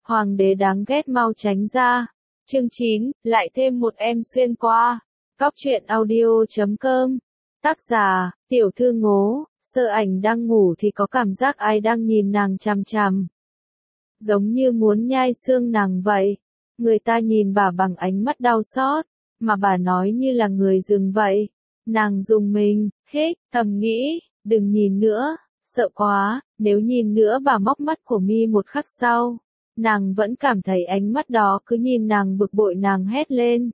Hoàng đế đáng ghét mau tránh ra. Chương 9, lại thêm một em xuyên qua. Cóc truyện audio.com. Tác giả, tiểu thư ngố, Sơ Ảnh đang ngủ thì có cảm giác ai đang nhìn nàng chằm chằm. Giống như muốn nhai xương nàng vậy. Người ta nhìn bà bằng ánh mắt đau xót, mà bà nói như là người dừng vậy. Nàng rùng mình, hít, thầm nghĩ, đừng nhìn nữa, sợ quá, nếu nhìn nữa bà móc mắt của mi một khắc sau. Nàng vẫn cảm thấy ánh mắt đó cứ nhìn nàng bực bội, nàng hét lên.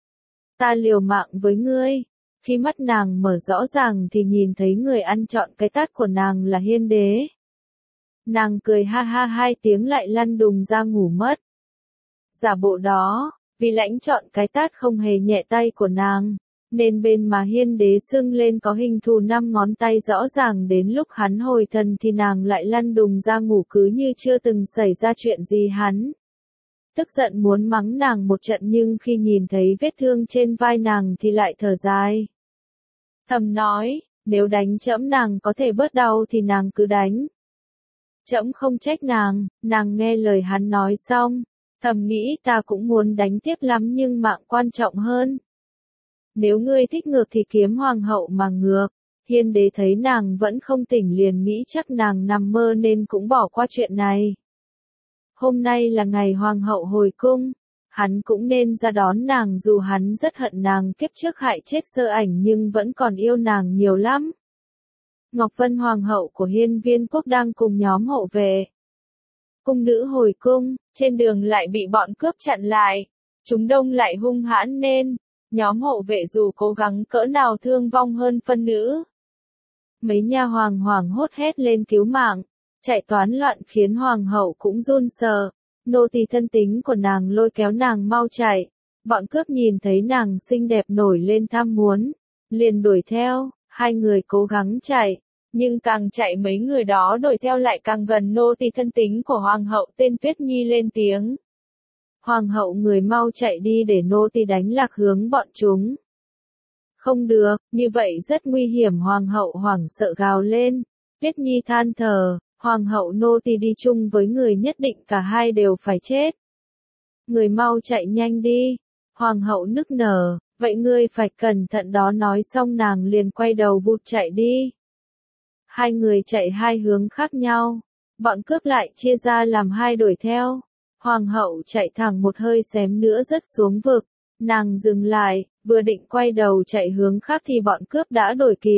Ta liều mạng với ngươi. Khi mắt nàng mở rõ ràng thì nhìn thấy người ăn trọn cái tát của nàng là Hiên Đế. Nàng cười ha ha hai tiếng lại lăn đùng ra ngủ mất. Giả bộ đó, vì lãnh trọn cái tát không hề nhẹ tay của nàng, nên bên má Hiên Đế sưng lên có hình thù 5 ngón tay rõ ràng, đến lúc hắn hồi thần thì nàng lại lăn đùng ra ngủ cứ như chưa từng xảy ra chuyện gì. Hắn tức giận muốn mắng nàng một trận nhưng khi nhìn thấy vết thương trên vai nàng thì lại thở dài. Thầm nói, nếu đánh trẫm nàng có thể bớt đau thì nàng cứ đánh. Trẫm không trách nàng. Nàng nghe lời hắn nói xong, thầm nghĩ ta cũng muốn đánh tiếp lắm nhưng mạng quan trọng hơn. Nếu ngươi thích ngược thì kiếm hoàng hậu mà ngược. Hiên Đế thấy nàng vẫn không tỉnh liền nghĩ chắc nàng nằm mơ nên cũng bỏ qua chuyện này. Hôm nay là ngày hoàng hậu hồi cung, hắn cũng nên ra đón nàng dù hắn rất hận nàng kiếp trước hại chết Sơ Ảnh nhưng vẫn còn yêu nàng nhiều lắm. Ngọc Vân hoàng hậu của Hiên Viên quốc đang cùng nhóm hộ vệ. Cung nữ hồi cung, trên đường lại bị bọn cướp chặn lại. Chúng đông lại hung hãn nên nhóm hộ vệ dù cố gắng cỡ nào thương vong hơn phân nữ. Mấy nha hoàng hoảng hốt hét lên cứu mạng, chạy toán loạn khiến hoàng hậu cũng run sợ. Nô tỳ thân tín của nàng lôi kéo nàng mau chạy. Bọn cướp nhìn thấy nàng xinh đẹp nổi lên tham muốn, liền đuổi theo. Hai người cố gắng chạy, nhưng càng chạy mấy người đó đuổi theo lại càng gần. Nô tỳ thân tín của hoàng hậu tên Tuyết Nhi lên tiếng. Hoàng hậu người mau chạy đi để nô tỳ đánh lạc hướng bọn chúng. Không được, như vậy rất nguy hiểm. Hoàng hậu hoảng sợ gào lên. Tuyết Nhi than thở, hoàng hậu nô tỳ đi chung với người nhất định cả hai đều phải chết. Người mau chạy nhanh đi. Hoàng hậu nức nở, vậy ngươi phải cẩn thận đó. Nói xong nàng liền quay đầu vụt chạy đi. Hai người chạy hai hướng khác nhau. Bọn cướp lại chia ra làm hai đuổi theo. Hoàng hậu chạy thẳng một hơi xém nữa rớt xuống vực. Nàng dừng lại, vừa định quay đầu chạy hướng khác thì bọn cướp đã đuổi kịp.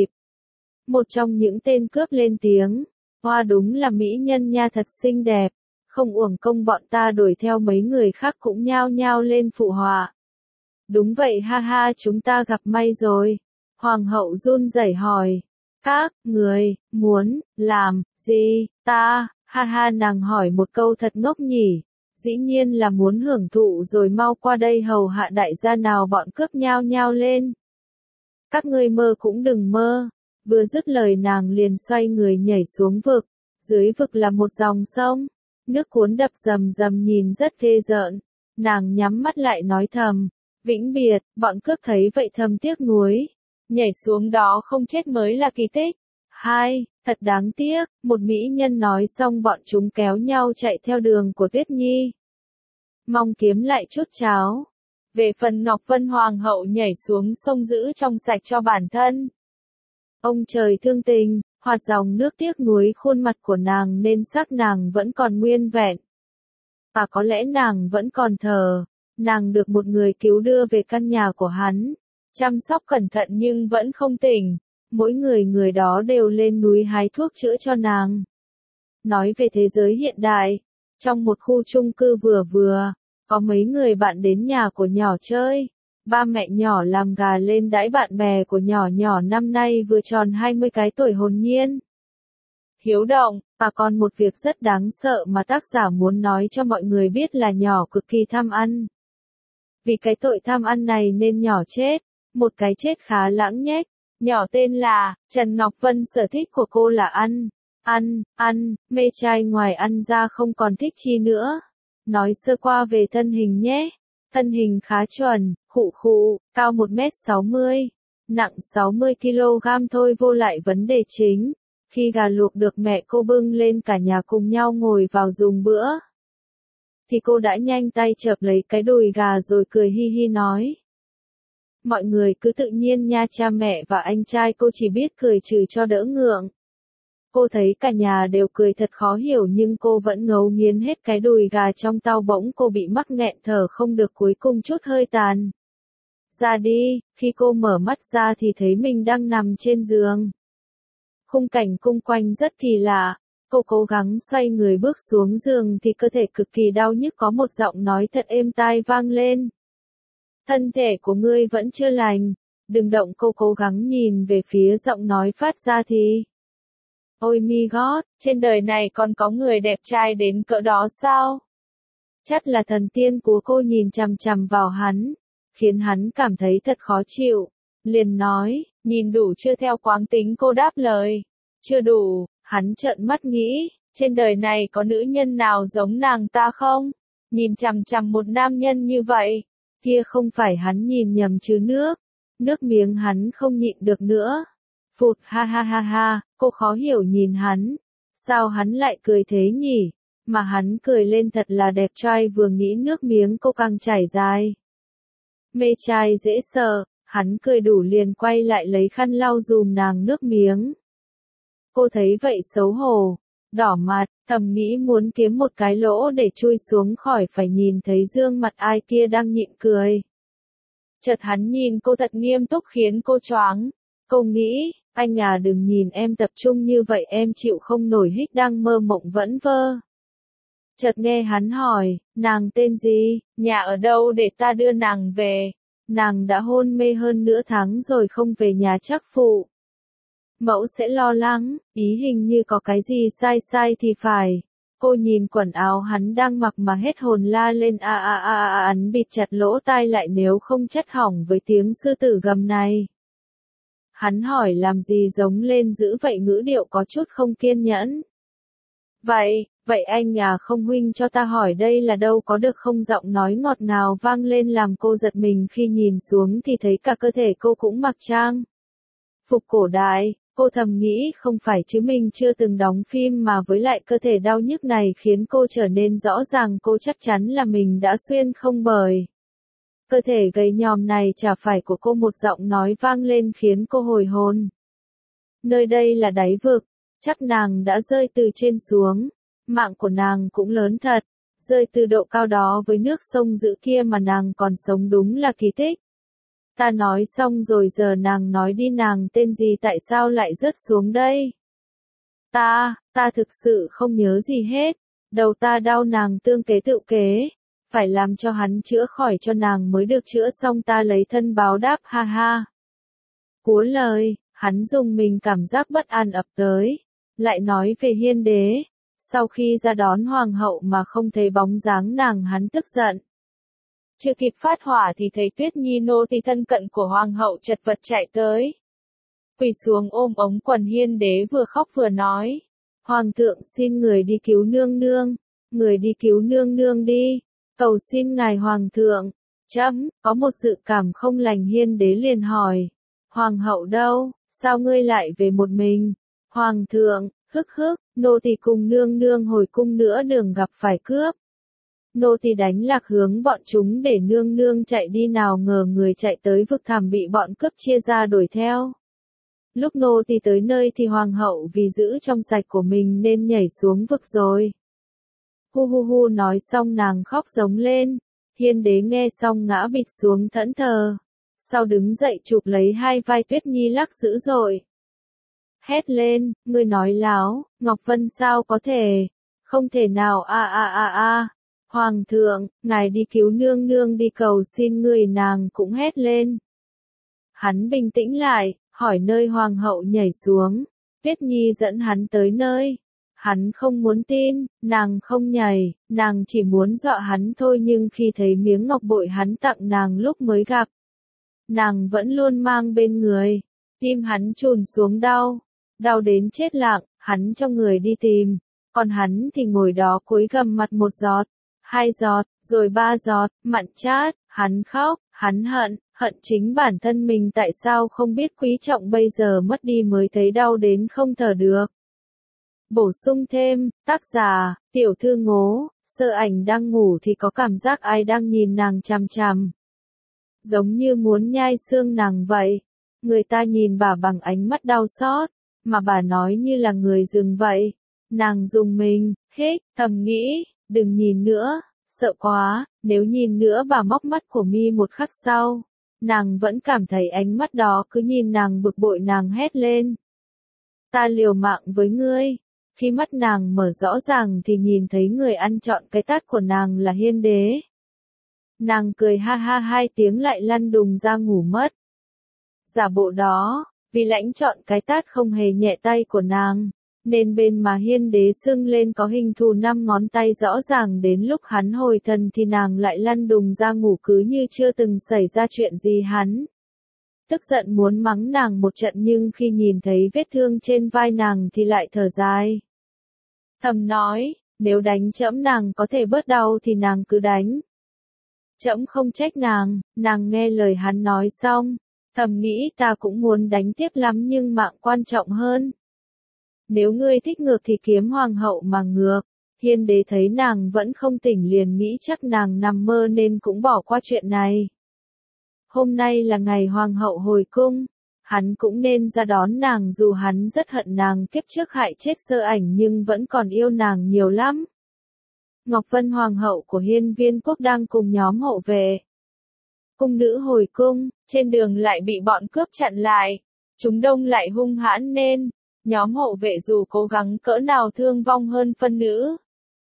Một trong những tên cướp lên tiếng, hoa đúng là mỹ nhân nha, thật xinh đẹp. Không uổng công bọn ta đuổi theo. Mấy người khác cũng nhao nhao lên phụ họa. Đúng vậy, ha ha, chúng ta gặp may rồi. Hoàng hậu run rẩy hỏi, các người muốn làm gì ta? Ha ha, nàng hỏi một câu thật ngốc nhỉ. Dĩ nhiên là muốn hưởng thụ rồi, mau qua đây hầu hạ đại gia nào. Bọn cướp nhao nhao lên. Các ngươi mơ cũng đừng mơ. Vừa dứt lời nàng liền xoay người nhảy xuống vực. Dưới vực là một dòng sông, nước cuốn đập rầm rầm nhìn rất ghê rợn. Nàng nhắm mắt lại nói thầm, vĩnh biệt. Bọn cướp thấy vậy thầm tiếc nuối. Nhảy xuống đó không chết mới là kỳ tích. Hai, thật đáng tiếc. Một mỹ nhân nói xong bọn chúng kéo nhau chạy theo đường của Tuyết Nhi, mong kiếm lại chút cháo. Về phần Ngọc Vân hoàng hậu nhảy xuống sông giữ trong sạch cho bản thân. Ông trời thương tình, hoạt dòng nước tiếc nuối khuôn mặt của nàng nên xác nàng vẫn còn nguyên vẹn. Và có lẽ nàng vẫn còn thờ. Nàng được một người cứu đưa về căn nhà của hắn, chăm sóc cẩn thận nhưng vẫn không tỉnh. Mỗi người đó đều lên núi hái thuốc chữa cho nàng. Nói về thế giới hiện đại, trong một khu chung cư vừa, có mấy người bạn đến nhà của nhỏ chơi. Ba mẹ nhỏ làm gà lên đãi bạn bè của nhỏ năm nay vừa tròn 20 cái tuổi hồn nhiên, hiếu động. Và còn một việc rất đáng sợ mà tác giả muốn nói cho mọi người biết là nhỏ cực kỳ tham ăn. Vì cái tội tham ăn này nên nhỏ chết, một cái chết khá lãng nhách. Nhỏ tên là Trần Ngọc Vân, sở thích của cô là ăn, mê trai, ngoài ăn ra không còn thích chi nữa. Nói sơ qua về thân hình nhé. Thân hình khá chuẩn, khụ, cao 1m60, nặng 60kg thôi. Vô lại vấn đề chính. Khi gà luộc được mẹ cô bưng lên cả nhà cùng nhau ngồi vào dùng bữa. thì cô đã nhanh tay chợp lấy cái đùi gà rồi cười hi hi nói. Mọi người cứ tự nhiên nha, cha mẹ và anh trai cô chỉ biết cười trừ cho đỡ ngượng. Cô thấy cả nhà đều cười thật khó hiểu nhưng cô vẫn ngấu nghiến hết cái đùi gà trong tao, bỗng cô bị mắc nghẹn thở không được, cuối cùng chút hơi tàn ra đi. Khi cô mở mắt ra thì thấy mình đang nằm trên giường. Khung cảnh xung quanh rất kỳ lạ. Cô cố gắng xoay người bước xuống giường thì cơ thể cực kỳ đau nhức, có một giọng nói thật êm tai vang lên. Thân thể của ngươi vẫn chưa lành, đừng động. Cô cố gắng nhìn về phía giọng nói phát ra thì. Ôi mi gót, trên đời này còn có người đẹp trai đến cỡ đó sao? Chắc là thần tiên của cô nhìn chằm chằm vào hắn, khiến hắn cảm thấy thật khó chịu. Liền nói, nhìn đủ chưa? Theo quán tính cô đáp lời. Chưa đủ. Hắn trợn mắt nghĩ, trên đời này có nữ nhân nào giống nàng ta không? Nhìn chằm chằm một nam nhân như vậy, kia không phải hắn nhìn nhầm chứ nước miếng hắn không nhịn được nữa. Phụt, ha ha ha ha, cô khó hiểu nhìn hắn, sao hắn lại cười thế nhỉ? Mà hắn cười lên thật là đẹp trai, vừa nghĩ nước miếng cô càng chảy dài. Mê trai dễ sợ, hắn cười đủ liền quay lại lấy khăn lau dùm nàng nước miếng. Cô thấy vậy xấu hổ, đỏ mặt, thầm nghĩ muốn kiếm một cái lỗ để chui xuống khỏi phải nhìn thấy gương mặt ai kia đang nhịn cười. Chợt hắn nhìn cô thật nghiêm túc khiến cô choáng. Cô nghĩ, anh à, đừng nhìn em tập trung như vậy, em chịu không nổi, hít đang mơ mộng vẫn vơ. Chợt nghe hắn hỏi, nàng tên gì, nhà ở đâu để ta đưa nàng về. Nàng đã hôn mê hơn nửa tháng rồi không về nhà chắc phụ mẫu sẽ lo lắng, ý hình như có cái gì sai thì phải. Cô nhìn quần áo hắn đang mặc mà hết hồn, la lên hắn bịt chặt lỗ tai lại nếu không chất hỏng với tiếng sư tử gầm này. Hắn hỏi làm gì giống lên dữ vậy, ngữ điệu có chút không kiên nhẫn. Vậy anh à, không huynh cho ta hỏi đây là đâu có được không? Giọng nói ngọt ngào vang lên làm cô giật mình, khi nhìn xuống thì thấy cả cơ thể cô cũng mặc trang phục cổ đại. Cô thầm nghĩ không phải chứ mình chưa từng đóng phim mà với lại cơ thể đau nhức này khiến cô trở nên rõ ràng, cô chắc chắn là mình đã xuyên không, bởi cơ thể gầy nhòm này chả phải của cô. Một giọng nói vang lên khiến cô hồi hồn. Nơi đây là đáy vực, chắc nàng đã rơi từ trên xuống. Mạng của nàng cũng lớn thật, rơi từ độ cao đó với nước sông dữ kia mà nàng còn sống đúng là kỳ tích. Ta nói xong rồi, giờ nàng nói đi, nàng tên gì, tại sao lại rớt xuống đây? Ta thực sự không nhớ gì hết, đầu ta đau. Nàng tương kế tự kế, phải làm cho hắn chữa khỏi cho nàng mới được, chữa xong ta lấy thân báo đáp, ha ha. Cúa lời, hắn dùng mình, cảm giác bất an ập tới, lại nói về Hiên đế. Sau khi ra đón hoàng hậu mà không thấy bóng dáng nàng, hắn tức giận. Chưa kịp phát hỏa thì thấy Tuyết Nhi nô tỳ thân cận của hoàng hậu chật vật chạy tới. Quỳ xuống ôm ống quần Hiên đế, vừa khóc vừa nói. Hoàng thượng xin người đi cứu nương nương, người đi cứu nương nương đi, cầu xin ngài hoàng thượng. Trẫm có một dự cảm không lành. Hiên đế liền hỏi, hoàng hậu đâu, sao ngươi lại về một mình? Hoàng thượng, nô tỳ cùng nương nương hồi cung, nữa đường gặp phải cướp. Nô tỳ đánh lạc hướng bọn chúng để nương nương chạy đi, nào ngờ người chạy tới vực thẳm bị bọn cướp chia ra đuổi theo. Lúc nô tỳ tới nơi thì hoàng hậu vì giữ trong sạch của mình nên nhảy xuống vực rồi. Hu nói xong nàng khóc giống lên. Hiên đế nghe xong ngã bịch xuống thẫn thờ. Sau đứng dậy chụp lấy hai vai Tuyết Nhi lắc dữ dội. Hét lên, ngươi nói láo, Ngọc Vân sao có thể? Không thể nào, Hoàng thượng, ngài đi cứu nương nương đi, cầu xin người. Nàng cũng hét lên. Hắn bình tĩnh lại, hỏi nơi hoàng hậu nhảy xuống. Tuyết Nhi dẫn hắn tới nơi. Hắn không muốn tin, nàng không nhảy, nàng chỉ muốn dọa hắn thôi, nhưng khi thấy miếng ngọc bội hắn tặng nàng lúc mới gặp, nàng vẫn luôn mang bên người. Tim hắn chùn xuống đau đến chết lặng, hắn cho người đi tìm, còn hắn thì ngồi đó cúi gằm mặt, 1 giọt, 2 giọt, rồi 3 giọt, mặn chát. Hắn khóc, hắn hận chính bản thân mình, tại sao không biết quý trọng, bây giờ mất đi mới thấy đau đến không thở được. Bổ sung thêm, tác giả, Tiểu Thư Ngố, Sơ ảnh đang ngủ thì có cảm giác ai đang nhìn nàng chằm chằm. Giống như muốn nhai xương nàng vậy. Người ta nhìn bà bằng ánh mắt đau xót, mà bà nói như là người dừng vậy. Nàng rùng mình, hít, thầm nghĩ, đừng nhìn nữa, sợ quá, nếu nhìn nữa bà móc mắt của mi một khắc sau. Nàng vẫn cảm thấy ánh mắt đó cứ nhìn nàng bực bội, nàng hét lên. Ta liều mạng với ngươi. Khi mắt nàng mở rõ ràng thì nhìn thấy người ăn trọn cái tát của nàng là Hiên Đế. Nàng cười ha ha hai tiếng lại lăn đùng ra ngủ mất. Giả bộ đó, vì lãnh trọn cái tát không hề nhẹ tay của nàng, nên bên mà Hiên Đế sưng lên có hình thù 5 ngón tay rõ ràng, đến lúc hắn hồi thần thì nàng lại lăn đùng ra ngủ cứ như chưa từng xảy ra chuyện gì. Hắn tức giận muốn mắng nàng một trận nhưng khi nhìn thấy vết thương trên vai nàng thì lại thở dài. Thầm nói, nếu đánh trẫm nàng có thể bớt đau thì nàng cứ đánh. Trẫm không trách nàng. Nàng nghe lời hắn nói xong, thầm nghĩ ta cũng muốn đánh tiếp lắm nhưng mạng quan trọng hơn. Nếu ngươi thích ngược thì kiếm hoàng hậu mà ngược. Hiên Đế thấy nàng vẫn không tỉnh liền nghĩ chắc nàng nằm mơ nên cũng bỏ qua chuyện này. Hôm nay là ngày hoàng hậu hồi cung, hắn cũng nên ra đón nàng dù hắn rất hận nàng kiếp trước hại chết Sơ ảnh nhưng vẫn còn yêu nàng nhiều lắm. Ngọc Vân hoàng hậu của Hiên Viên quốc đang cùng nhóm hộ vệ. Cung nữ hồi cung, trên đường lại bị bọn cướp chặn lại. Chúng đông lại hung hãn nên nhóm hộ vệ dù cố gắng cỡ nào thương vong hơn phân nữ.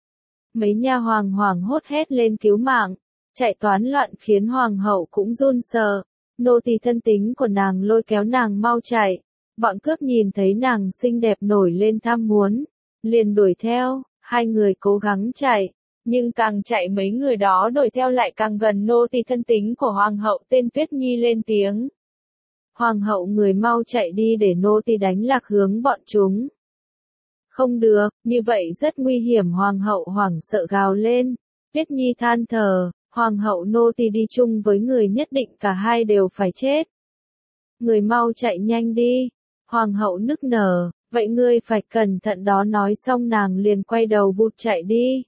Mấy nha hoàng hoảng hốt hét lên cứu mạng, chạy toán loạn khiến hoàng hậu cũng run sợ. Nô tỳ thân tín của nàng lôi kéo nàng mau chạy. Bọn cướp nhìn thấy nàng xinh đẹp nổi lên tham muốn, liền đuổi theo. Hai người cố gắng chạy, nhưng càng chạy mấy người đó đuổi theo lại càng gần. Nô tỳ thân tín của hoàng hậu tên Tuyết Nhi lên tiếng. Hoàng hậu người mau chạy đi để nô tỳ đánh lạc hướng bọn chúng. Không được, như vậy rất nguy hiểm. Hoàng hậu hoảng sợ gào lên. Tuyết Nhi than thở, hoàng hậu nô tỳ đi chung với người nhất định cả hai đều phải chết. Người mau chạy nhanh đi. Hoàng hậu nức nở, vậy ngươi phải cẩn thận đó. Nói xong nàng liền quay đầu vụt chạy đi.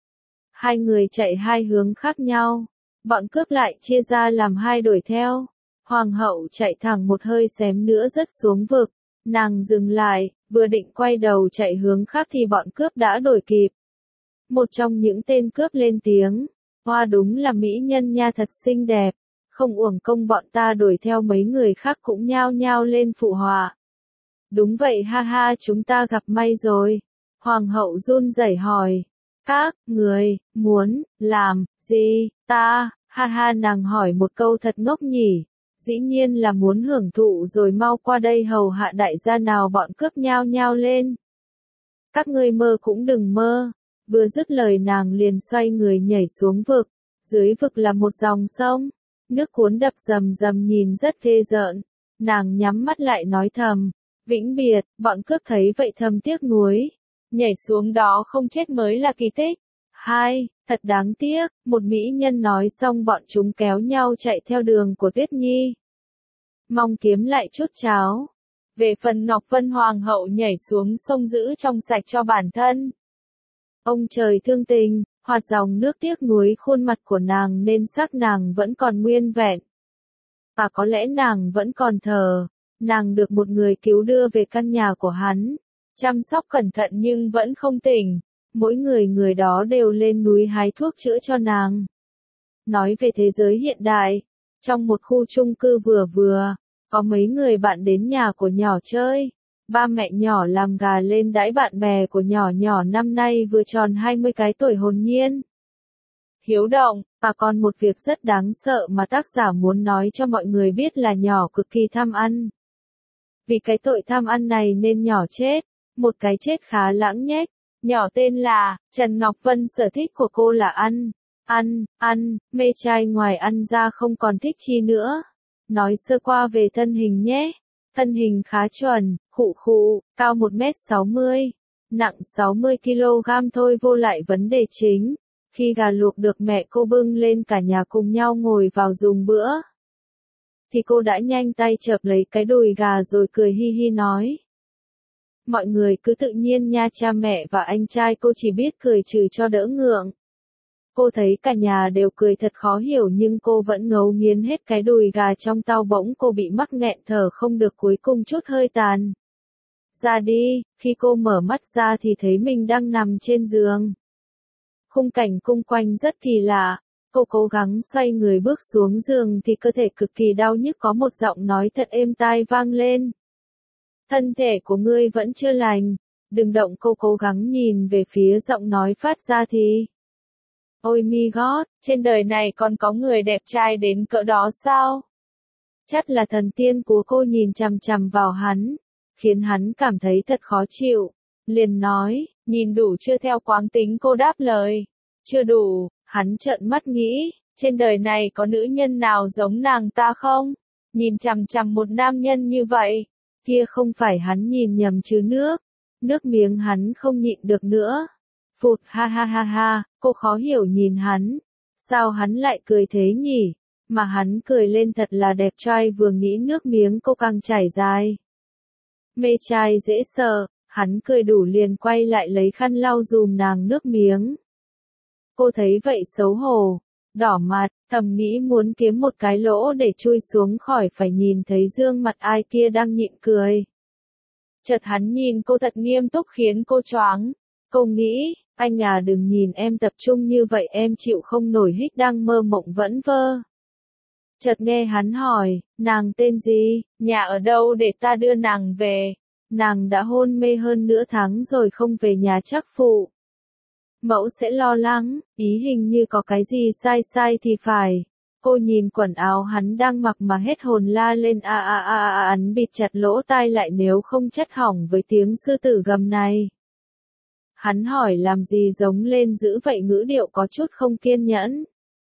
Hai người chạy hai hướng khác nhau. Bọn cướp lại chia ra làm hai đuổi theo. Hoàng hậu chạy thẳng một hơi xém nữa rớt xuống vực. Nàng dừng lại, vừa định quay đầu chạy hướng khác thì bọn cướp đã đuổi kịp. Một trong những tên cướp lên tiếng. Hoa đúng là mỹ nhân nha, thật xinh đẹp. Không uổng công bọn ta đuổi theo. Mấy người khác cũng nhao nhao lên phụ họa. Đúng vậy, ha ha, chúng ta gặp may rồi. Hoàng hậu run rẩy hỏi. Các người muốn làm gì ta? Ha ha, nàng hỏi một câu thật ngốc nhỉ. Dĩ nhiên là muốn hưởng thụ rồi, mau qua đây hầu hạ đại gia nào. Bọn cướp nhao nhao lên. Các ngươi mơ cũng đừng mơ. Vừa dứt lời nàng liền xoay người nhảy xuống vực. Dưới vực là một dòng sông. Nước cuốn đập rầm rầm nhìn rất ghê rợn. Nàng nhắm mắt lại nói thầm. Vĩnh biệt. Bọn cướp thấy vậy thầm tiếc nuối. Nhảy xuống đó không chết mới là kỳ tích. Hai, thật đáng tiếc. Một mỹ nhân nói xong bọn chúng kéo nhau chạy theo đường của Tuyết Nhi. Mong kiếm lại chút cháo. Về phần Ngọc Vân hoàng hậu nhảy xuống sông giữ trong sạch cho bản thân. Ông trời thương tình, hoạt dòng nước tiếc nuối khuôn mặt của nàng nên xác nàng vẫn còn nguyên vẹn. Và có lẽ nàng vẫn còn thờ. Nàng được một người cứu đưa về căn nhà của hắn. Chăm sóc cẩn thận nhưng vẫn không tỉnh. Mỗi người đó đều lên núi hái thuốc chữa cho nàng. Nói về thế giới hiện đại. Trong một khu chung cư vừa, có mấy người bạn đến nhà của nhỏ chơi. Ba mẹ nhỏ làm gà lên đãi bạn bè của nhỏ năm nay vừa tròn 20 cái tuổi hồn nhiên. Hiếu động, và còn một việc rất đáng sợ mà tác giả muốn nói cho mọi người biết là nhỏ cực kỳ tham ăn. Vì cái tội tham ăn này nên nhỏ chết, một cái chết khá lãng nhách. Nhỏ tên là Trần Ngọc Vân, sở thích của cô là ăn, mê trai, ngoài ăn ra không còn thích chi nữa. Nói sơ qua về thân hình nhé. Thân hình khá chuẩn, khụ, cao 1m60, nặng 60kg thôi. Vô lại vấn đề chính. Khi gà luộc được mẹ cô bưng lên cả nhà cùng nhau ngồi vào dùng bữa, thì cô đã nhanh tay chợp lấy cái đùi gà rồi cười hi hi nói. Mọi người cứ tự nhiên nha, cha mẹ và anh trai cô chỉ biết cười trừ cho đỡ ngượng. Cô thấy cả nhà đều cười thật khó hiểu nhưng cô vẫn ngấu nghiến hết cái đùi gà trong tao, bỗng cô bị mắc nghẹn thở không được, cuối cùng chút hơi tàn ra đi. Khi cô mở mắt ra thì thấy mình đang nằm trên giường. Khung cảnh xung quanh rất kỳ lạ. Cô cố gắng xoay người bước xuống giường thì cơ thể cực kỳ đau nhức, có một giọng nói thật êm tai vang lên. Thân thể của ngươi vẫn chưa lành, đừng động. Cô cố gắng nhìn về phía giọng nói phát ra thì... Ôi mi gót, trên đời này còn có người đẹp trai đến cỡ đó sao? Chắc là thần tiên của cô nhìn chằm chằm vào hắn, khiến hắn cảm thấy thật khó chịu. Liền nói, nhìn đủ chưa? Theo quán tính cô đáp lời. Chưa đủ. Hắn trợn mắt nghĩ, trên đời này có nữ nhân nào giống nàng ta không? Nhìn chằm chằm một nam nhân như vậy, kia không phải hắn nhìn nhầm chứ nước miếng hắn không nhịn được nữa. Phụt, ha ha ha ha, cô khó hiểu nhìn hắn, sao hắn lại cười thế nhỉ? Mà hắn cười lên thật là đẹp trai, vừa nghĩ nước miếng cô càng chảy dài. Mê trai dễ sợ, hắn cười đủ liền quay lại lấy khăn lau dùm nàng nước miếng. Cô thấy vậy xấu hổ, đỏ mặt, thầm nghĩ muốn kiếm một cái lỗ để chui xuống khỏi phải nhìn thấy gương mặt ai kia đang nhịn cười. Chợt hắn nhìn cô thật nghiêm túc khiến cô choáng. Cô nghĩ, anh à đừng nhìn em tập trung như vậy, em chịu không nổi, hít đang mơ mộng vẫn vơ. Chợt nghe hắn hỏi, nàng tên gì, nhà ở đâu để ta đưa nàng về. Nàng đã hôn mê hơn nửa tháng rồi không về nhà chắc phụ mẫu sẽ lo lắng, ý hình như có cái gì sai sai thì phải. Cô nhìn quần áo hắn đang mặc mà hết hồn la lên hắn bịt chặt lỗ tai lại nếu không chất hỏng với tiếng sư tử gầm này. Hắn hỏi làm gì giống lên dữ vậy, ngữ điệu có chút không kiên nhẫn.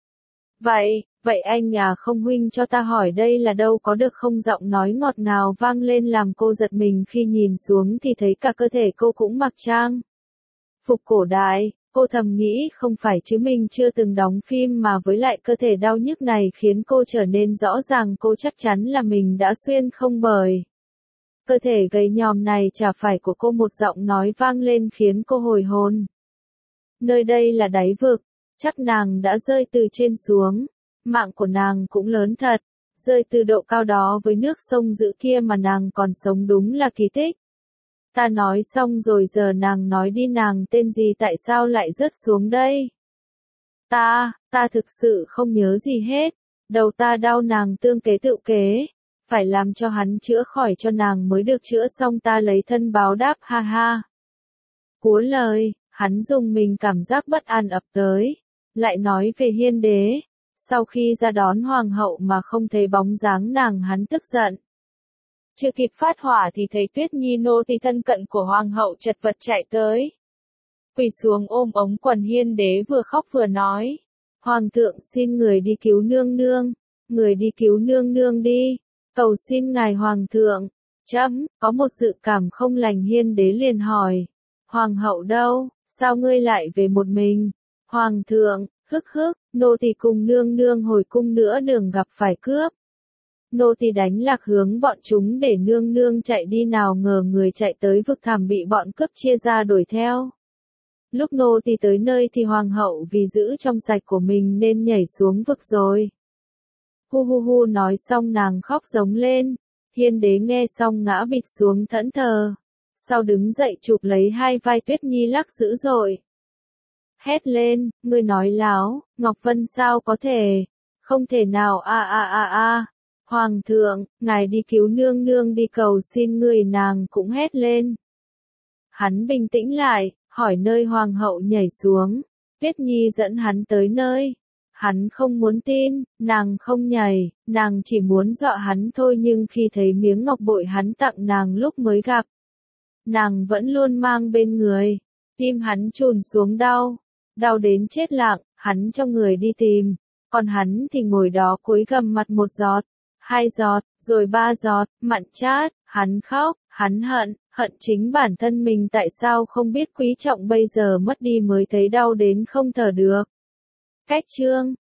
Vậy anh à, không huynh cho ta hỏi đây là đâu có được không? Giọng nói ngọt ngào vang lên làm cô giật mình, khi nhìn xuống thì thấy cả cơ thể cô cũng mặc trang phục cổ đại. Cô thầm nghĩ không phải chứ mình chưa từng đóng phim mà với lại cơ thể đau nhức này khiến cô trở nên rõ ràng, cô chắc chắn là mình đã xuyên không bởi. Cơ thể gầy nhòm này chả phải của cô. Một giọng nói vang lên khiến cô hồi hồn. Nơi đây là đáy vực, chắc nàng đã rơi từ trên xuống. Mạng của nàng cũng lớn thật, rơi từ độ cao đó với nước sông dữ kia mà nàng còn sống đúng là kỳ tích. Ta nói xong rồi, giờ nàng nói đi, nàng tên gì, tại sao lại rớt xuống đây? Ta thực sự không nhớ gì hết, đầu ta đau. Nàng tương kế tự kế, phải làm cho hắn chữa khỏi cho nàng mới được, chữa xong ta lấy thân báo đáp, ha ha. Cúa lời, hắn dùng mình, cảm giác bất an ập tới, lại nói về Hiên đế. Sau khi ra đón hoàng hậu mà không thấy bóng dáng nàng, hắn tức giận. Chưa kịp phát hỏa thì thấy Tuyết Nhi nô tỳ thân cận của hoàng hậu chật vật chạy tới. Quỳ xuống ôm ống quần Hiên đế, vừa khóc vừa nói. Hoàng thượng xin người đi cứu nương nương, người đi cứu nương nương đi, cầu xin ngài hoàng thượng. Trẫm có một dự cảm không lành. Hiên đế liền hỏi, hoàng hậu đâu, sao ngươi lại về một mình? Hoàng thượng, nô tỳ cùng nương nương hồi cung, nữa đường gặp phải cướp. Nô tỳ đánh lạc hướng bọn chúng để nương nương chạy đi, nào ngờ người chạy tới vực thẳm bị bọn cướp chia ra đuổi theo. Lúc nô tỳ tới nơi thì hoàng hậu vì giữ trong sạch của mình nên nhảy xuống vực rồi. Hu nói xong nàng khóc giống lên. Hiên đế nghe xong ngã bịch xuống thẫn thờ. Sau đứng dậy chụp lấy hai vai Tuyết Nhi lắc dữ dội. Hét lên, ngươi nói láo, Ngọc Vân sao có thể? Không thể nào, Hoàng thượng, ngài đi cứu nương nương đi, cầu xin người. Nàng cũng hét lên. Hắn bình tĩnh lại, hỏi nơi hoàng hậu nhảy xuống. Tuyết Nhi dẫn hắn tới nơi. Hắn không muốn tin, nàng không nhảy, nàng chỉ muốn dọa hắn thôi, nhưng khi thấy miếng ngọc bội hắn tặng nàng lúc mới gặp, nàng vẫn luôn mang bên người. Tim hắn chùn xuống đau đến chết lặng, hắn cho người đi tìm, còn hắn thì ngồi đó cúi gằm mặt, 1 giọt, 2 giọt, rồi 3 giọt, mặn chát. Hắn khóc, hắn hận chính bản thân mình, tại sao không biết quý trọng, bây giờ mất đi mới thấy đau đến không thở được. Cách chương